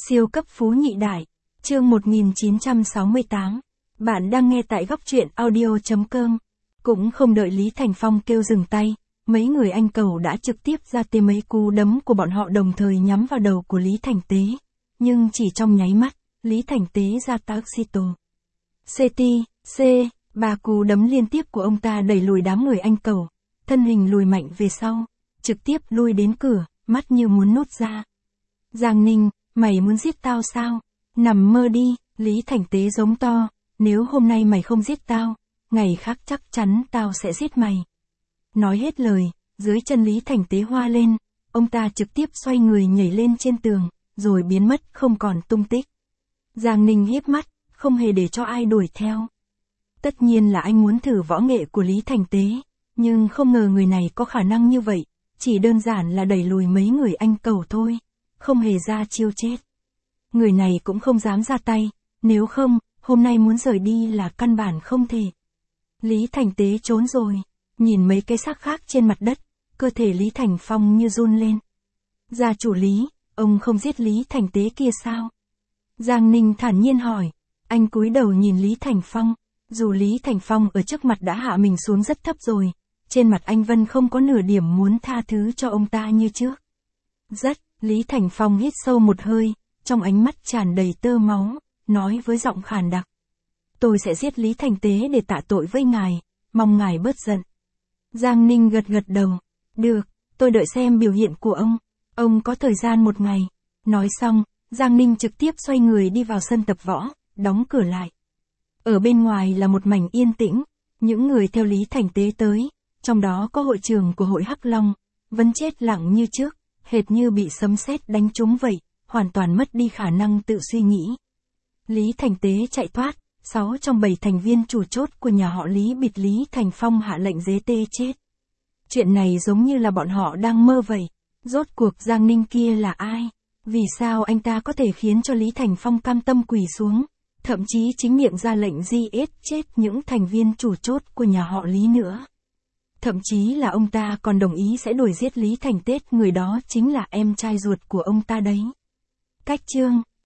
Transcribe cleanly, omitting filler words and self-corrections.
Siêu cấp phú nhị đại. Chương 1968. Bạn đang nghe tại góc truyện audio.com. Cũng không đợi Lý Thành Phong kêu dừng tay, mấy người anh cầu đã trực tiếp ra tê mấy cú đấm của bọn họ đồng thời nhắm vào đầu của Lý Thành Tế. Nhưng chỉ trong nháy mắt, Lý Thành Tế ra taxito. Ba cú đấm liên tiếp của ông ta đẩy lùi đám người anh cầu, thân hình lùi mạnh về sau, trực tiếp lui đến cửa, mắt như muốn nốt ra. Giang Ninh, mày muốn giết tao sao? Nằm mơ đi, Lý Thành Tế giống to, nếu hôm nay mày không giết tao, ngày khác chắc chắn tao sẽ giết mày. Nói hết lời, dưới chân Lý Thành Tế hoa lên, ông ta trực tiếp xoay người nhảy lên trên tường, rồi biến mất không còn tung tích. Giang Ninh hiếp mắt, không hề để cho ai đuổi theo. Tất nhiên là anh muốn thử võ nghệ của Lý Thành Tế, nhưng không ngờ người này có khả năng như vậy, chỉ đơn giản là đẩy lùi mấy người anh cầu thôi, không hề ra chiêu chết. Người này cũng không dám ra tay, nếu không, hôm nay muốn rời đi là căn bản không thể. Lý Thành Tế trốn rồi, nhìn mấy cái xác khác trên mặt đất, cơ thể Lý Thành Phong như run lên. Gia chủ Lý, ông không giết Lý Thành Tế kia sao? Giang Ninh thản nhiên hỏi, anh cúi đầu nhìn Lý Thành Phong, dù Lý Thành Phong ở trước mặt đã hạ mình xuống rất thấp rồi, trên mặt anh Vân không có nửa điểm muốn tha thứ cho ông ta như trước. Lý Thành Phong hít sâu một hơi, trong ánh mắt tràn đầy tơ máu, nói với giọng khàn đặc. Tôi sẽ giết Lý Thành Tế để tạ tội với ngài, mong ngài bớt giận. Giang Ninh gật gật đầu, được, tôi đợi xem biểu hiện của ông có thời gian một ngày. Nói xong, Giang Ninh trực tiếp xoay người đi vào sân tập võ, đóng cửa lại. Ở bên ngoài là một mảnh yên tĩnh, những người theo Lý Thành Tế tới, trong đó có hội trưởng của hội Hắc Long, vẫn chết lặng như trước, hệt như bị sấm sét đánh trúng vậy, hoàn toàn mất đi khả năng tự suy nghĩ. Lý Thành Tế chạy thoát, 6 trong 7 thành viên chủ chốt của nhà họ Lý bịt Lý Thành Phong hạ lệnh giết tê chết. Chuyện này giống như là bọn họ đang mơ vậy. Rốt cuộc Giang Ninh kia là ai? Vì sao anh ta có thể khiến cho Lý Thành Phong cam tâm quỳ xuống, thậm chí chính miệng ra lệnh giết chết những thành viên chủ chốt của nhà họ Lý nữa? Thậm chí là ông ta còn đồng ý sẽ đuổi giết Lý Thành Tế, người đó chính là em trai ruột của ông ta đấy. Cách chương